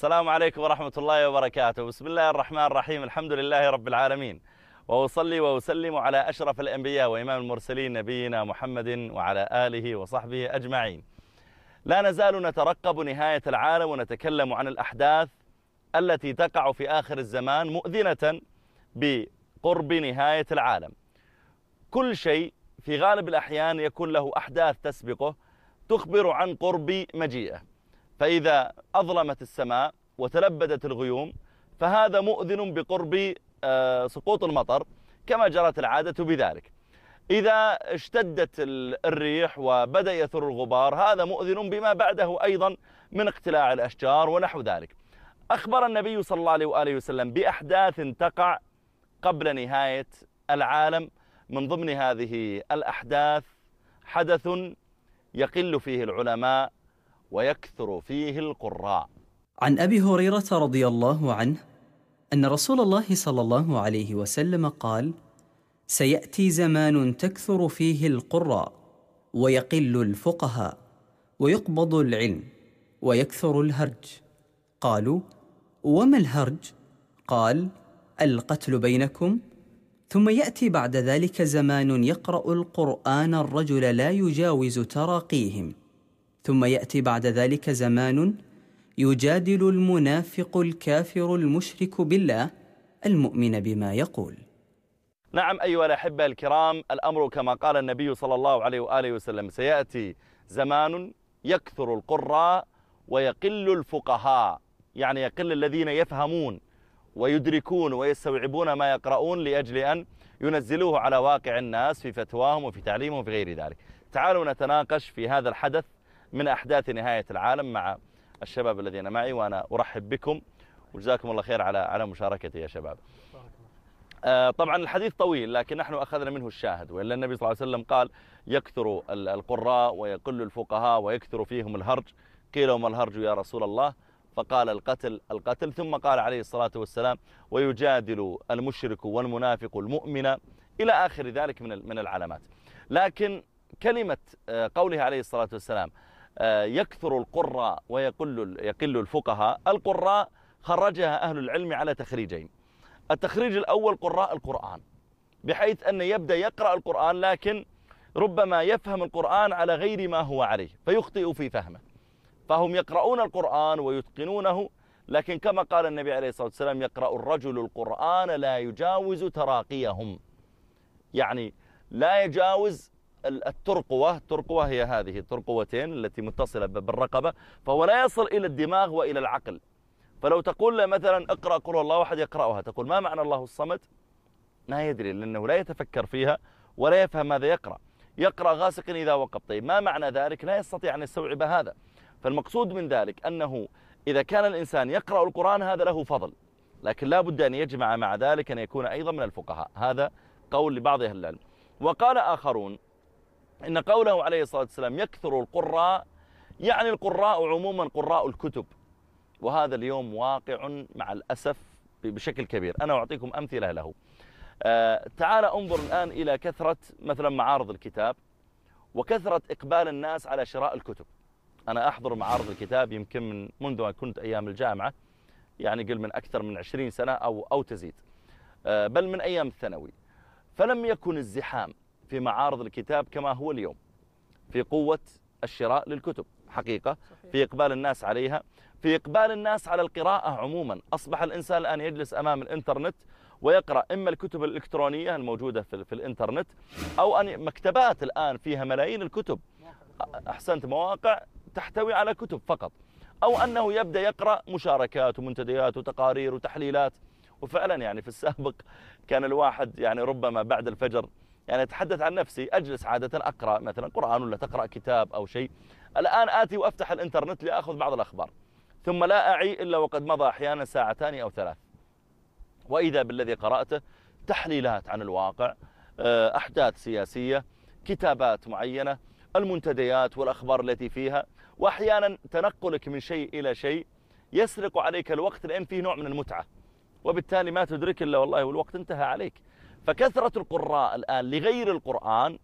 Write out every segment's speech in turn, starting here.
السلام عليكم ورحمة الله وبركاته. بسم الله الرحمن الرحيم. الحمد لله رب العالمين، وأصلي وأسلم على أشرف الأنبياء وإمام المرسلين نبينا محمد وعلى آله وصحبه أجمعين. لا نزال نترقب نهاية العالم ونتكلم عن الأحداث التي تقع في آخر الزمان مؤذنة بقرب نهاية العالم. كل شيء في غالب الأحيان يكون له أحداث تسبقه تخبر عن قرب مجيئه، فإذا أظلمت السماء وتلبدت الغيوم فهذا مؤذن بقرب سقوط المطر كما جرت العادة بذلك. إذا اشتدت الريح وبدأ يثر الغبار هذا مؤذن بما بعده أيضا من اقتلاع الأشجار ونحو ذلك. أخبر النبي صلى الله عليه وآله وسلم بأحداث تقع قبل نهاية العالم. من ضمن هذه الأحداث حدث يقل فيه العلماء ويكثر فيه القراء. عن أبي هريرة رضي الله عنه أن رسول الله صلى الله عليه وسلم قال: سيأتي زمان تكثر فيه القراء ويقل الفقهاء ويقبض العلم ويكثر الهرج. قالوا: وما الهرج؟ قال: القتل بينكم. ثم يأتي بعد ذلك زمان يقرأ القرآن الرجل لا يجاوز تراقيهم. ثم يأتي بعد ذلك زمان يجادل المنافق الكافر المشرك بالله المؤمن بما يقول. نعم أيها الأحبة الكرام، الأمر كما قال النبي صلى الله عليه وآله وسلم: سيأتي زمان يكثر القراء ويقل الفقهاء، يعني يقل الذين يفهمون ويدركون ويستوعبون ما يقرؤون لأجل أن ينزلوه على واقع الناس في فتواهم وفي تعليمهم وفي غير ذلك. تعالوا نتناقش في هذا الحدث من أحداث نهاية العالم مع الشباب الذين معي، وأنا أرحب بكم وجزاكم الله خير على مشاركتي يا شباب. طبعا الحديث طويل لكن نحن أخذنا منه الشاهد، وإلا النبي صلى الله عليه وسلم قال: يكثر القراء ويقل الفقهاء ويكثر فيهم الهرج. قيل: وما الهرج يا رسول الله؟ فقال: القتل. ثم قال عليه الصلاة والسلام: ويجادل المشرك والمنافق المؤمن، إلى آخر ذلك من العلامات. لكن كلمة قوله عليه الصلاة والسلام يكثر القراء ويقل الفقهاء، القراء خرجها أهل العلم على تخريجين. التخريج الأول قراء القرآن، بحيث أن يبدأ يقرأ القرآن لكن ربما يفهم القرآن على غير ما هو عليه فيخطئ في فهمه، فهم يقرؤون القرآن ويتقنونه، لكن كما قال النبي عليه الصلاة والسلام: يقرأ الرجل القرآن لا يجاوز تراقيهم، يعني لا يجاوز الترقوة هي هذه الترقوتين التي متصلة بالرقبة، فهو لا يصل إلى الدماغ وإلى العقل. فلو تقول له مثلا: اقرأ قل الله واحد، يقرأها، تقول: ما معنى الله الصمد؟ ما يدري، لأنه لا يتفكر فيها ولا يفهم ماذا يقرأ غاسق إذا وقب. طيب ما معنى ذلك؟ لا يستطيع أن يستوعب هذا. فالمقصود من ذلك أنه إذا كان الإنسان يقرأ القرآن هذا له فضل، لكن لا بد أن يجمع مع ذلك أن يكون أيضا من الفقهاء. هذا قول لبعض أهل العلم. وقال آخرون إن قوله عليه الصلاة والسلام يكثر القراء يعني القراء عموما قراء الكتب، وهذا اليوم واقع مع الأسف بشكل كبير. أنا أعطيكم أمثلة له. تعال انظر الآن إلى كثرة مثلا معارض الكتاب وكثرة إقبال الناس على شراء الكتب. أنا أحضر معارض الكتاب يمكن منذ أن كنت أيام الجامعة، يعني قل من أكثر من 20 سنة أو تزيد، بل من أيام الثانوي. فلم يكن الزحام في معارض الكتاب كما هو اليوم في قوة الشراء للكتب حقيقة، في إقبال الناس عليها، في إقبال الناس على القراءة عموما. أصبح الإنسان الآن يجلس أمام الإنترنت ويقرأ إما الكتب الإلكترونية الموجودة في الإنترنت، أو أن مكتبات الآن فيها ملايين الكتب، أحسنت، مواقع تحتوي على كتب فقط، أو أنه يبدأ يقرأ مشاركات ومنتديات وتقارير وتحليلات. وفعلا يعني في السابق كان الواحد يعني ربما بعد الفجر يعني أتحدث عن نفسي أجلس عادة أقرأ مثلا قرآن ولا تقرأ كتاب أو شيء. الآن آتي وأفتح الإنترنت لأخذ بعض الأخبار، ثم لا أعي إلا وقد مضى أحيانا ساعتان أو 3، وإذا بالذي قرأته تحليلات عن الواقع، أحداث سياسية، كتابات معينة، المنتديات والأخبار التي فيها، وأحيانا تنقلك من شيء إلى شيء يسرق عليك الوقت لأن فيه نوع من المتعة، وبالتالي ما تدرك إلا والله والوقت انتهى عليك. فكثرة القراء الآن لغير القرآن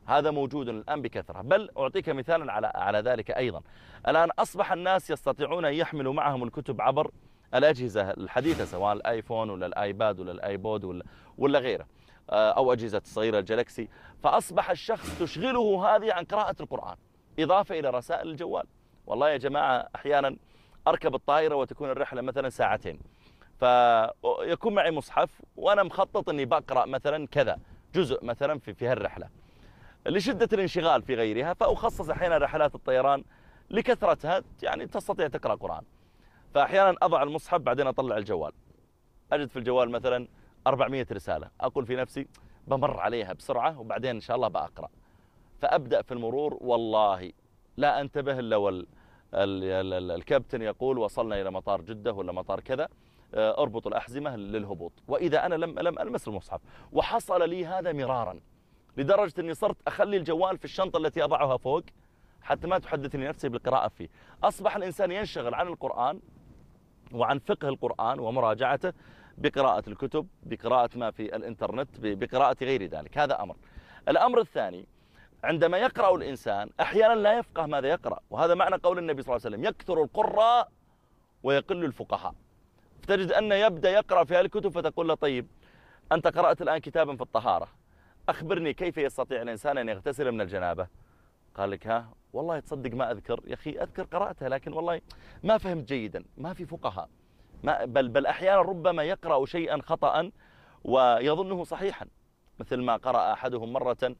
هذا موجود الآن بكثرة. بل أعطيك مثالا على ذلك أيضا. الآن أصبح الناس يستطيعون أن يحملوا معهم الكتب عبر الأجهزة الحديثة، سواء الآيفون ولا الآيباد ولا الآيبود ولا غيره، أو أجهزة صغيرة الجالكسي. فأصبح الشخص تشغله هذه عن قراءة القرآن، إضافة إلى رسائل الجوال. والله يا جماعة أحيانا أركب الطائرة وتكون الرحلة مثلا ساعتين، فيكون معي مصحف وأنا مخطط أني بقرأ مثلا كذا جزء مثلا في هالرحلة، لشدة الانشغال في غيرها فأخصص أحيانا رحلات الطيران لكثرتها يعني تستطيع تقرأ قرآن. فأحيانا أضع المصحف بعدين أطلع الجوال، أجد في الجوال مثلا 400 رسالة، أقول في نفسي بمر عليها بسرعة وبعدين إن شاء الله بأقرأ. فأبدأ في المرور، والله لا أنتبه إلا الكابتن يقول وصلنا إلى مطار جدة ولا مطار كذا، أربط الأحزمة للهبوط، وإذا أنا لم ألمس المصحف. وحصل لي هذا مرارا لدرجة أني صرت أخلي الجوال في الشنطة التي أضعها فوق حتى ما تحدثني نفسي بالقراءة فيه. أصبح الإنسان ينشغل عن القرآن وعن فقه القرآن ومراجعته بقراءة الكتب، بقراءة ما في الإنترنت، بقراءة غير ذلك. هذا أمر. الأمر الثاني، عندما يقرأ الإنسان أحيانا لا يفقه ماذا يقرأ، وهذا معنى قول النبي صلى الله عليه وسلم: يكثر القراء ويقل الفقهاء. فتجد أنه يبدأ يقرأ في هذه الكتب فتقول له: طيب أنت قرأت الآن كتابا في الطهارة، أخبرني كيف يستطيع الإنسان أن يغتسل من الجنابة؟ قال لك: ها والله تصدق ما أذكر يا أخي، أذكر قرأتها لكن والله ما فهمت جيدا، ما في فقهاء. بل أحيانا ربما يقرأ شيئا خطأ ويظنه صحيحا، مثل ما قرأ أحدهم مرة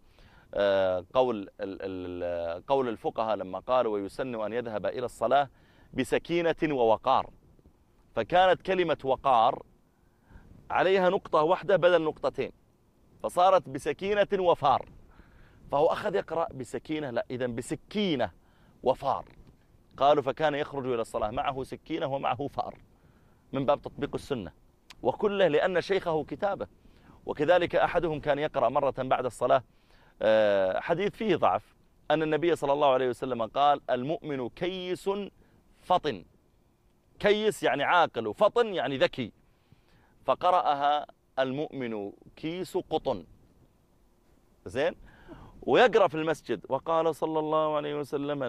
قول الفقهاء لما قالوا: ويسن أن يذهب إلى الصلاة بسكينة ووقار، فكانت كلمة وقار عليها نقطة واحدة بدل نقطتين، فصارت بسكينة وفار، فهو أخذ يقرأ بسكينة، لا إذن بسكينة وفار. قالوا فكان يخرج إلى الصلاة معه سكينة ومعه فار، من باب تطبيق السنة، وكله لأن شيخه كتابه. وكذلك أحدهم كان يقرأ مرة بعد الصلاة حديث فيه ضعف، أن النبي صلى الله عليه وسلم قال: المؤمن كيس فطن. كيس يعني عاقل، وفطن يعني ذكي، فقرأها: المؤمن كيس قطن. زين. ويقرأ في المسجد: وقال صلى الله عليه وسلم: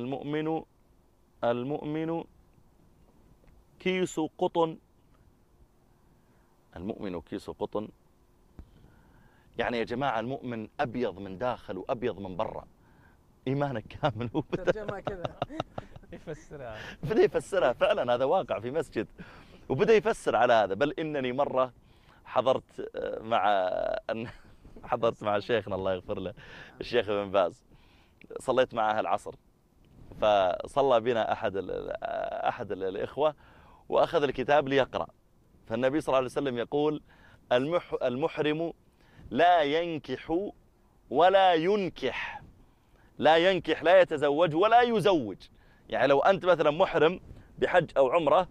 المؤمن كيس قطن. المؤمن كيس قطن، يعني يا جماعة المؤمن أبيض من داخل وأبيض من برا، إيمانك كامل. ترجمة كذا يفسرها، بدأ يفسرها فعلا، هذا واقع في مسجد، وبدأ يفسر على هذا. بل إنني مرة حضرت مع شيخنا الله يغفر له الشيخ ابن باز، صليت معه العصر، فصلى بنا أحد الإخوة وأخذ الكتاب ليقرأ، فالنبي صلى الله عليه وسلم يقول: المحرم لا ينكح ولا ينكح. لا ينكح لا يتزوج ولا يزوج. يعني لو أنت مثلا محرم بحج أو عمرة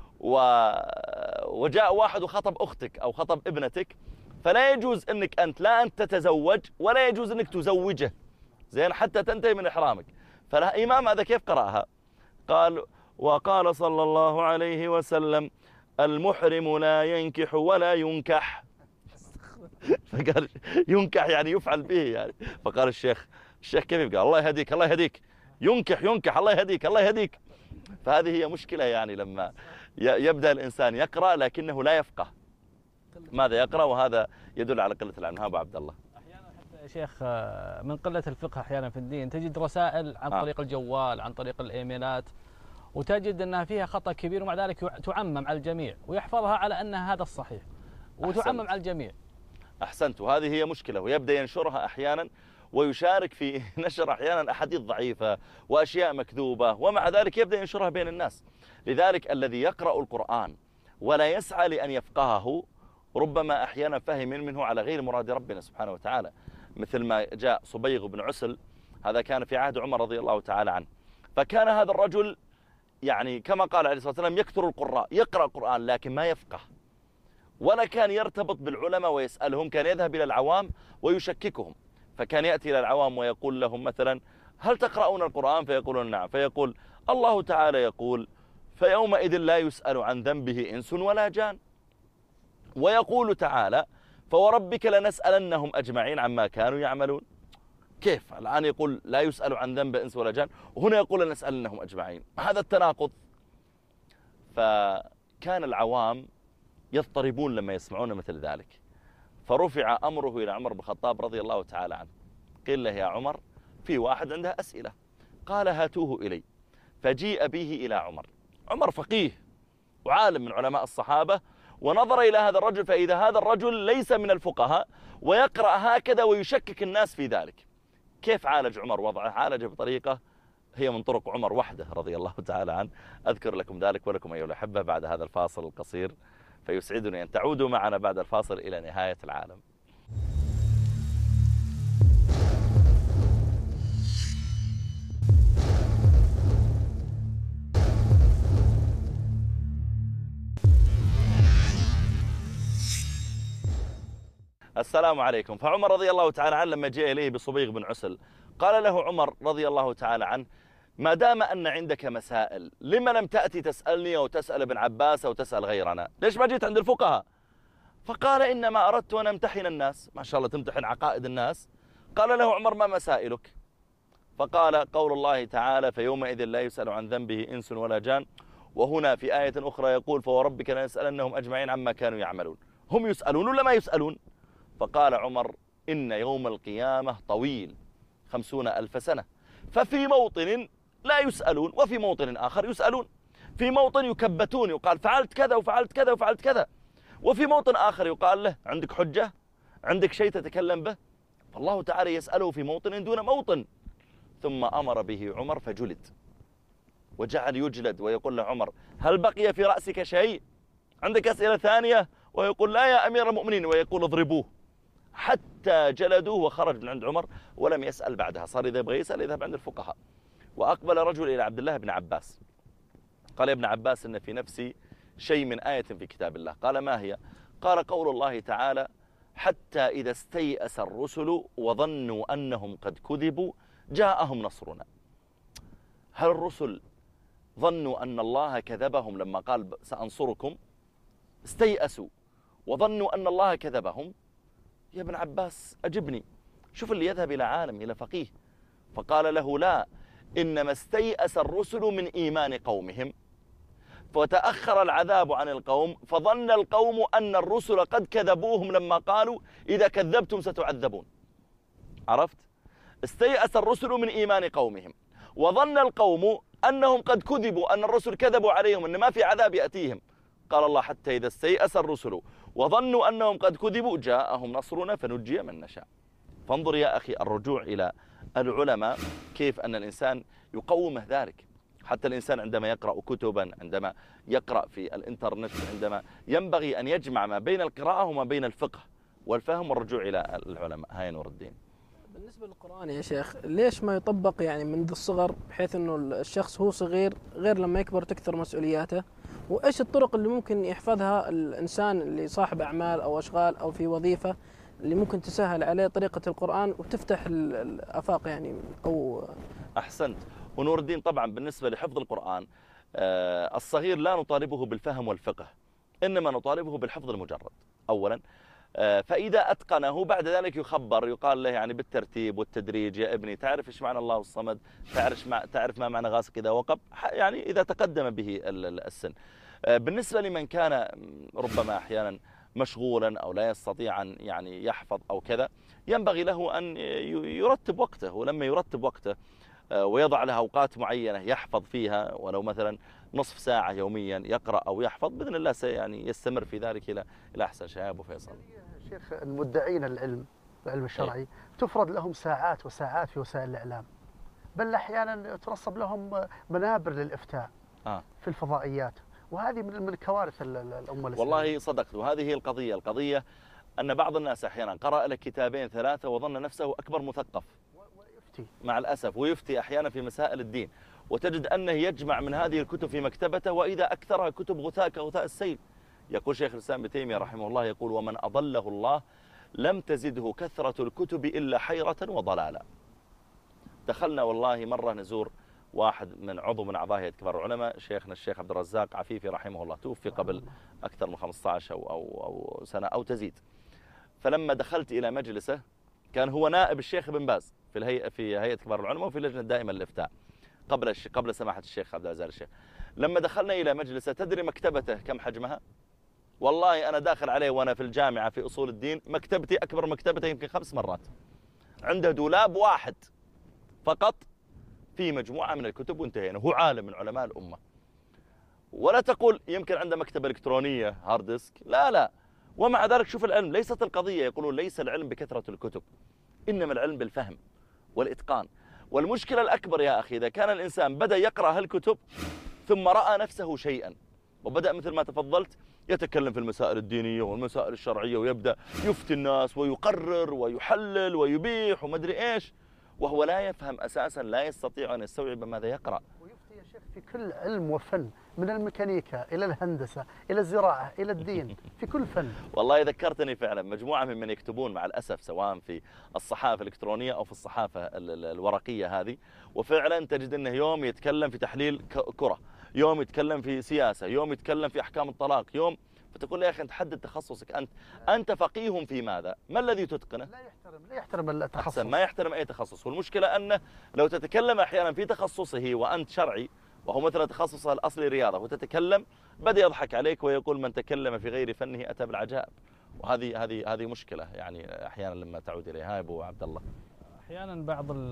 وجاء واحد وخطب أختك أو خطب ابنتك، فلا يجوز أنك لا أنت تتزوج ولا يجوز أنك تزوجه، زين، حتى تنتهي من إحرامك. فالإمام هذا كيف قرأها؟ قال: وقال صلى الله عليه وسلم: المحرم لا ينكح ولا ينكح. فقال ينكح يعني يفعل به يعني. فقال الشيخ كيف قال: الله يهديك الله يهديك، ينكح الله يهديك الله يهديك. فهذه هي مشكلة، يعني لما يبدأ الإنسان يقرأ لكنه لا يفقه ماذا يقرأ، وهذا يدل على قلة العلم. ها أبو عبد الله. أحيانا حتى يا شيخ من قلة الفقه أحيانا في الدين تجد رسائل عن طريق الجوال، عن طريق الإيميلات، وتجد أنها فيها خطأ كبير، ومع ذلك تعمم على الجميع ويحفظها على أن هذا الصحيح وتعمم على الجميع. أحسنت. وهذه هي مشكلة، ويبدأ ينشرها أحيانا ويشارك في نشر أحيانا أحاديث ضعيفة وأشياء مكذوبة، ومع ذلك يبدأ ينشرها بين الناس. لذلك الذي يقرأ القرآن ولا يسعى لأن يفقهه ربما أحيانا فهم منه على غير مراد ربنا سبحانه وتعالى، مثل ما جاء صبيغ بن عسل، هذا كان في عهد عمر رضي الله تعالى عنه. فكان هذا الرجل يعني كما قال عليه الصلاة والسلام: يكثر القراء، يقرأ القرآن لكن ما يفقه، ولا كان يرتبط بالعلماء ويسألهم، كان يذهب إلى العوام ويشككهم. فكان يأتي إلى العوام ويقول لهم مثلا: هل تقرؤون القرآن؟ فيقولون نعم. فيقول: الله تعالى يقول: فيومئذ لا يسأل عن ذنبه إنس ولا جان. ويقول تعالى: فوربك لنسألنهم أجمعين عما كانوا يعملون. كيف الآن يقول لا يسأل عن ذنب إنس ولا جان، وهنا يقول لنسألنهم أجمعين؟ هذا التناقض. فكان العوام يضطربون لما يسمعون مثل ذلك، فرفع أمره إلى عمر بن الخطاب رضي الله تعالى عنه. قيل له يا عمر في واحد عنده أسئلة، قال هاتوه إلي. فجيء به إلى عمر. عمر فقيه وعالم من علماء الصحابة، ونظر إلى هذا الرجل فإذا هذا الرجل ليس من الفقهاء ويقرأ هكذا ويشكك الناس في ذلك. كيف عالج عمر وضعه؟ عالجه بطريقة هي من طرق عمر وحده رضي الله تعالى عنه. أذكر لكم ذلك ولكم أيها الأحبة بعد هذا الفاصل القصير، فيسعدني أن تعودوا معنا بعد الفاصل إلى نهاية العالم. السلام عليكم. فعمر رضي الله تعالى عنه لما جاء إليه بصبيغ بن عسل قال له عمر رضي الله تعالى عنه ما دام أن عندك مسائل لما لم تأتي تسألني أو تسأل ابن عباس أو تسأل غيرنا؟ ليش ما جيت عند الفقهاء؟ فقال إنما أردت أن أمتحن الناس. ما شاء الله تمتحن عقائد الناس. قال له عمر ما مسائلك؟ فقال قول الله تعالى فيومئذ لا يسأل عن ذنبه إنس ولا جان، وهنا في آية أخرى يقول فوربك لنسألنهم أجمعين عما كانوا يعملون. هم يسألون ولا ما يسألون؟ فقال عمر إن يوم القيامة طويل 50,000 سنة، ففي موطن لا يسألون وفي موطن آخر يسألون. في موطن يكبتون يقال فعلت كذا وفعلت كذا وفعلت كذا، وفي موطن آخر يقال له عندك حجة، عندك شيء تتكلم به، فالله تعالى يسأله في موطن دون موطن. ثم أمر به عمر فجلد، وجعل يجلد ويقول له عمر هل بقي في رأسك شيء؟ عندك أسئلة ثانية؟ ويقول لا يا أمير المؤمنين، ويقول اضربوه، حتى جلدوه وخرج من عند عمر ولم يسأل بعدها. صار إذا يبغى يسأل يذهب عند الفقهاء. وأقبل رجل إلى عبد الله بن عباس قال يا ابن عباس إن في نفسي شيء من آية في كتاب الله. قال ما هي؟ قال قول الله تعالى حتى إذا استيأس الرسل وظنوا أنهم قد كذبوا جاءهم نصرنا. هل الرسل ظنوا أن الله كذبهم لما قال سأنصركم؟ استيأسوا وظنوا أن الله كذبهم؟ يا ابن عباس أجبني. شوف اللي يذهب إلى عالم إلى فقيه. فقال له لا، إنما استيأس الرسل من إيمان قومهم فتأخر العذاب عن القوم، فظن القوم أن الرسل قد كذبوهم لما قالوا إذا كذبتم ستعذبون. عرفت؟ استيأس الرسل من إيمان قومهم، وظن القوم أنهم قد كذبوا، أن الرسل كذبوا عليهم أن ما في عذاب يأتيهم. قال الله حتى إذا استيأس الرسل وظنوا أنهم قد كذبوا جاءهم نصرنا فنجي من نشاء. فانظر يا أخي الرجوع إلى العلماء كيف أن الإنسان يقومه ذلك. حتى الإنسان عندما يقرأ كتبا، عندما يقرأ في الإنترنت، عندما ينبغي أن يجمع ما بين القراءة وما بين الفقه والفهم والرجوع إلى العلماء. هاي نور الدين. بالنسبة للقرآن يا شيخ ليش ما يطبق يعني منذ الصغر، بحيث أنه الشخص هو صغير غير لما يكبر تكثر مسؤولياته؟ وإيش الطرق اللي ممكن يحفظها الإنسان اللي صاحب أعمال أو أشغال أو في وظيفة اللي ممكن تسهل عليه طريقة القرآن وتفتح الآفاق يعني؟ أو أحسنت. ونور الدين طبعا بالنسبة لحفظ القرآن الصغير لا نطالبه بالفهم والفقه، إنما نطالبه بالحفظ المجرد أولا. فإذا أتقنه بعد ذلك يخبر، يقال له يعني بالترتيب والتدريج يا ابني تعرف إيش معنى الله الصمد، تعرف ما معنى غاسق إذا وقب، يعني إذا تقدم به السن. بالنسبة لمن كان ربما أحيانا مشغولا أو لا يستطيع أن يعني يحفظ أو كذا، ينبغي له أن يرتب وقته، ولما يرتب وقته ويضع له أوقات معينة يحفظ فيها، ولو مثلا نصف ساعة يوميا يقرأ أو يحفظ، بإذن الله يعني يستمر في ذلك إلى أحسن. شيء أبو فيصل. شيخ المدعين العلم الشرعي تفرض لهم ساعات وساعات في وسائل الإعلام، بل أحيانا تنصب لهم منابر للإفتاء في الفضائيات، وهذه من كوارث الأمة الإسلامية. والله صدقت، وهذه هي القضية أن بعض الناس أحيانا قرأ لك كتابين ثلاثة وظن نفسه أكبر مثقف مع الأسف، ويفتي أحيانا في مسائل الدين، وتجد أنه يجمع من هذه الكتب في مكتبته، وإذا أكثرها كتب غثاء كغثاء السيل. يقول شيخ الإسلام ابن تيمية رحمه الله يقول ومن أضله الله لم تزده كثرة الكتب إلا حيرة وضلالا. دخلنا والله مرة نزور واحد من عضو من أعضاء هيئة كبار العلماء، شيخنا الشيخ عبد الرزاق عفيفي رحمه الله، توفي قبل أكثر من 15 أو سنة أو تزيد. فلما دخلت إلى مجلسه كان هو نائب الشيخ ابن باز، في هيئة كبار العلماء وفي اللجنة الدائمة للإفتاء قبل سماحة الشيخ عبد العزيز الشيخ. لما دخلنا إلى مجلسه تدري مكتبته كم حجمها؟ والله أنا داخل عليه وأنا في الجامعة في أصول الدين، مكتبتي أكبر مكتبته يمكن 5 مرات. عنده دولاب واحد فقط في مجموعة من الكتب وانتهينا. هو عالم من علماء الأمة. ولا تقول يمكن عنده مكتبة إلكترونية هارد ديسك، لا. ومع ذلك شوف العلم، ليست القضية يقولون ليس العلم بكثرة الكتب، إنما العلم بالفهم والإتقان. والمشكلة الأكبر يا أخي إذا كان الإنسان بدأ يقرأ هالكتب ثم رأى نفسه شيئا وبدأ مثل ما تفضلت يتكلم في المسائل الدينية والمسائل الشرعية ويبدأ يفتي الناس ويقرر ويحلل ويبيح ومدري إيش، وهو لا يفهم أساسا، لا يستطيع أن يستوعب ماذا يقرأ. ويفتي يا شيخ في كل علم وفن، من الميكانيكا إلى الهندسة إلى الزراعة إلى الدين، في كل فن. والله ذكرتني فعلا مجموعة من يكتبون مع الأسف سواء في الصحافة الإلكترونية أو في الصحافة الورقية هذه، وفعلا تجد أنه يوم يتكلم في تحليل كرة، يوم يتكلم في سياسة، يوم يتكلم في أحكام الطلاق، يوم فتقول يا أخي أنت حدد تخصصك، أنت فقيه في ماذا؟ ما الذي تتقنه؟ لا يحترم التخصص، ما يحترم أي تخصص. والمشكلة أنه لو تتكلم أحيانا في تخصصه وأنت شرعي وهو مثلا تخصصه الأصلي رياضة وتتكلم بدأ يضحك عليك ويقول من تكلم في غير فنه أتى بالعجائب. وهذه مشكلة يعني أحيانا لما تعود إليها. أبو عبد الله أحيانا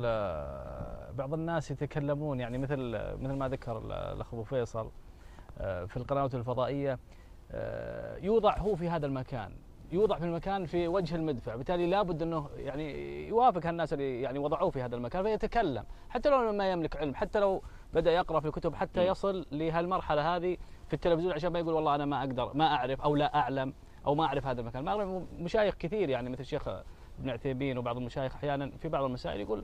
بعض الناس يتكلمون يعني مثل ما ذكر الأخ أبو فيصل في القنوات الفضائية، يوضع هو في هذا المكان، يوضع في المكان في وجه المدفع، بالتالي لابد أنه يعني يوافق الناس اللي يعني وضعوه في هذا المكان فيتكلم، حتى لو ما يملك علم، حتى لو بدأ يقرأ في الكتب حتى يصل لهالمرحلة هذه في التلفزيون عشان ما يقول والله أنا ما أقدر، ما أعرف أو لا أعلم أو ما أعرف هذا المكان. ما أعرف مشايخ كثير يعني مثل الشيخ ابن عثيمين وبعض المشايخ أحيانا في بعض المسائل يقول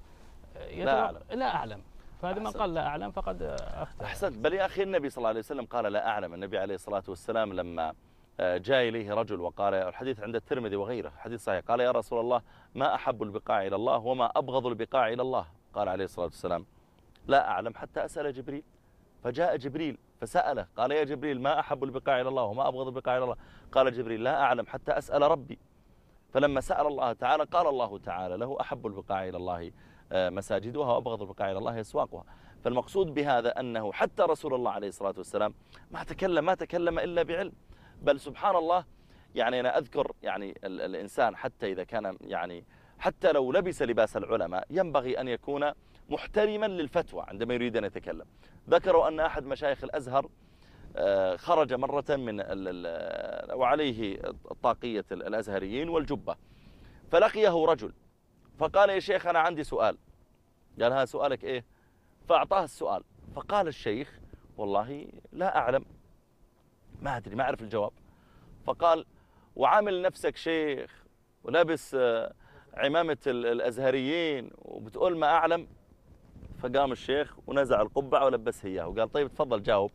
لا أعلم. فهذا من قال لا أعلم فقد أخطأ. أحسنت. بل يا أخي النبي صلى الله عليه وسلم قال لا أعلم. النبي عليه الصلاة والسلام لما جاء إليه رجل وقال، الحديث عند الترمذي وغيره حديث صحيح، قال يا رسول الله ما أحب البقاع إلى الله وما أبغض البقاع إلى الله؟ قال عليه الصلاة والسلام لا أعلم حتى أسأل جبريل. فجاء جبريل فسأله قال يا جبريل ما أحب البقاع إلى الله وما أبغض البقاع إلى الله؟ قال جبريل لا أعلم حتى أسأل ربي. فلما سأل الله تعالى قال الله تعالى له أحب البقاع إلى الله مساجدها وأبغض البقاع إلى الله أسواقها. فالمقصود بهذا أنه حتى رسول الله عليه الصلاة والسلام ما تكلم إلا بعلم. بل سبحان الله يعني أنا أذكر يعني الإنسان حتى إذا كان يعني حتى لو لبس لباس العلماء ينبغي أن يكون محترما للفتوى عندما يريد أن يتكلم. ذكروا أن أحد مشايخ الأزهر خرج مرة وعليه طاقية الأزهريين والجبة، فلقيه رجل فقال يا شيخ أنا عندي سؤال. قال ها سؤالك إيه؟ فأعطاه السؤال، فقال الشيخ والله لا أعلم، ما أدري، ما أعرف الجواب. فقال وعامل نفسك شيخ ولابس عمامة الأزهريين وبتقول ما أعلم؟ فقام الشيخ ونزع القبعة ولبسها إياه وقال طيب تفضل جاوب.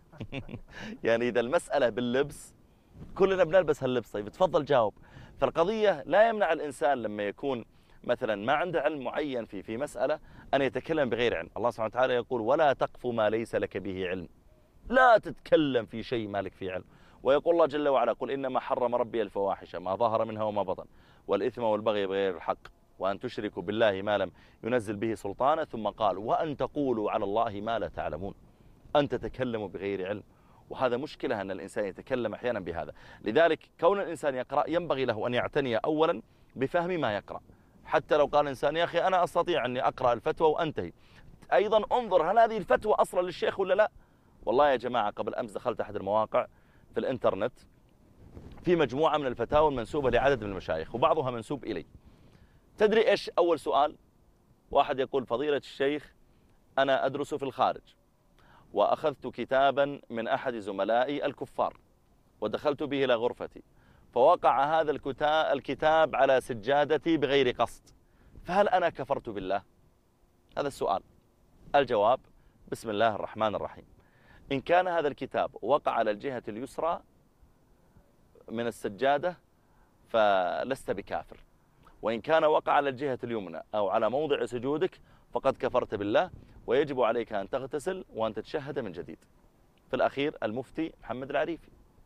يعني إذا المسألة باللبس كلنا بنلبس هاللبس، طيب تفضل جاوب. فالقضية لا يمنع الإنسان لما يكون مثلا ما عنده علم معين في مسألة أن يتكلم بغير علم. الله سبحانه وتعالى يقول ولا تقف ما ليس لك به علم، لا تتكلم في شيء ما لك فيه علم. ويقول الله جل وعلا قل إنما حرم ربي الفواحش ما ظهر منها وما بطن والإثم والبغي بغير الحق وأن تشركوا بالله ما لم ينزل به سلطانا، ثم قال وأن تقولوا على الله ما لا تعلمون، أن تتكلموا بغير علم. وهذا مشكلة أن الإنسان يتكلم أحيانا بهذا. لذلك كون الإنسان يقرأ ينبغي له أن يعتني أولا بفهم ما يقرأ. حتى لو قال الإنسان يا أخي أنا أستطيع أني أقرأ الفتوى وأنتهي، أيضا انظر هل هذه الفتوى أصلا للشيخ ولا لا. والله يا جماعة قبل أمس دخلت أحد المواقع في الإنترنت في مجموعة من الفتاوى المنسوبة لعدد من المشايخ وبعضها منسوب إلي. تدري إيش أول سؤال؟ واحد يقول فضيلة الشيخ أنا أدرس في الخارج وأخذت كتابا من أحد زملائي الكفار ودخلت به إلى غرفتي فوقع هذا الكتاب على سجادتي بغير قصد، فهل أنا كفرت بالله؟ هذا السؤال. الجواب بسم الله الرحمن الرحيم. إن كان هذا الكتاب وقع على الجهة اليسرى من السجادة فلست بكافر، وإن كان وقع على الجهة اليمنى أو على موضع سجودك فقد كفرت بالله، ويجب عليك أن تغتسل وأن تتشهد من جديد. في الأخير المفتي محمد العريفي.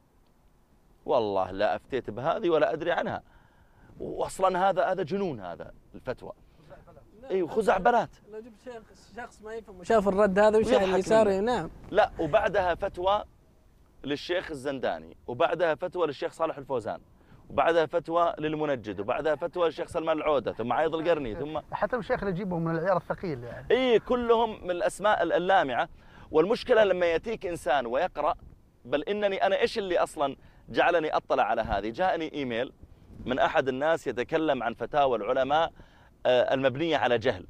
والله لا أفتيت بهذه ولا أدري عنها، وأصلا هذا جنون، هذا الفتوى. اي خزعبلات. لو جبت شخص ما يفهم وشاف الرد هذا وش اللي صار. نعم. لا، وبعدها فتوى للشيخ الزنداني، وبعدها فتوى للشيخ صالح الفوزان، وبعدها فتوى للمنجد، وبعدها فتوى للشيخ سلمان العودة، ثم عايض القرني، ثم حتى الشيخ اللي يجيبهم من العيار الثقيل يعني. اي كلهم من الاسماء اللامعة. والمشكلة لما يأتيك إنسان ويقرأ، بل إنني أنا إيش اللي أصلا جعلني أطلع على هذه؟ جاءني إيميل من أحد الناس يتكلم عن فتاوى العلماء المبنية على جهل،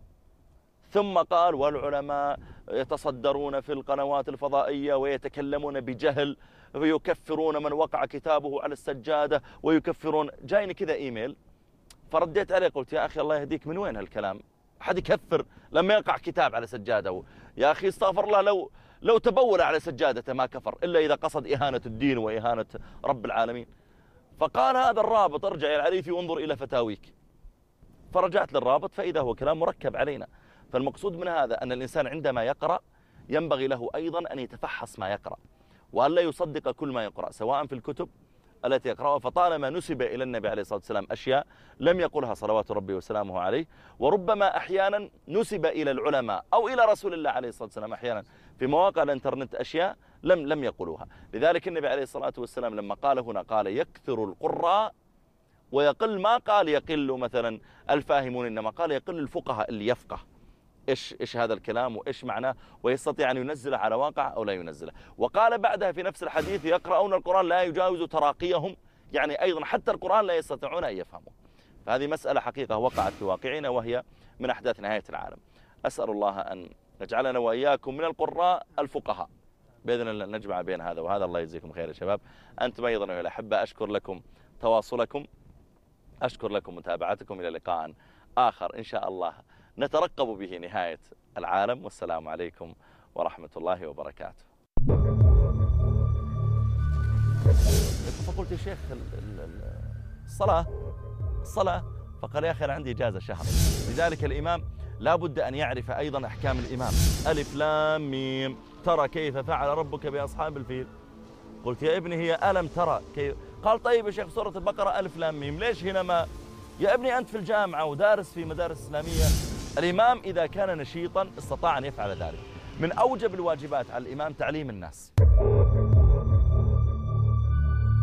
ثم قال والعلماء يتصدرون في القنوات الفضائية ويتكلمون بجهل ويكفرون من وقع كتابه على السجادة ويكفرون. جايني كذا إيميل، فرديت عليه قلت يا أخي الله يهديك، من وين هالكلام؟ حد يكفر لما يقع كتاب على سجادة؟ يا أخي استغفر الله، لو تبول على سجادته ما كفر إلا إذا قصد إهانة الدين وإهانة رب العالمين. فقال هذا الرابط ارجع يا العريفي وانظر إلى فتاويك. فرجعت للرابط فإذا هو كلام مركب علينا. فالمقصود من هذا أن الإنسان عندما يقرأ ينبغي له أيضا أن يتفحص ما يقرأ، وأن لا يصدق كل ما يقرأ سواء في الكتب التي يقرأها. فطالما نسب إلى النبي عليه الصلاة والسلام أشياء لم يقلها صلوات ربي وسلامه عليه، وربما أحيانا نسب إلى العلماء أو إلى رسول الله عليه الصلاة والسلام أحيانا في مواقع الانترنت أشياء لم يقولوها. لذلك النبي عليه الصلاة والسلام لما قال هنا قال يكثر القراء ويقل، ما قال يقل مثلا الفاهمون، إنما قال يقل الفقهاء اللي يفقه إيش هذا الكلام وإيش معناه ويستطيع أن ينزله على واقع أو لا ينزله. وقال بعدها في نفس الحديث يقرؤون القرآن لا يجاوز تراقيهم، يعني أيضا حتى القرآن لا يستطيعون أن يفهموا. فهذه مسألة حقيقة وقعت في واقعنا، وهي من أحداث نهاية العالم. أسأل الله أن يجعلنا وإياكم من القراء الفقهاء بإذن الله، نجمع بين هذا وهذا. الله يجزيكم خير يا شباب. أنتم أيضا أيها الأحبة، أشكر لكم تواصلكم، أشكر لكم متابعتكم. إلى لقاء آخر إن شاء الله نترقب به نهاية العالم، والسلام عليكم ورحمة الله وبركاته. فقلت يا شيخ الصلاة، فقال يا أخي أنا عندي إجازة شهر. لذلك الإمام لا بد أن يعرف أيضا أحكام الإمام. ألف لام ميم ترى كيف فعل ربك بأصحاب الفيل. قلت يا ابني هي ألم ترى كيف؟ قال طيب يا شيخ سورة البقرة ألف لام ميم، ليش هنا ما؟ يا ابني أنت في الجامعة ودارس في مدارس إسلامية. الإمام إذا كان نشيطا استطاع أن يفعل ذلك. من أوجب الواجبات على الإمام تعليم الناس.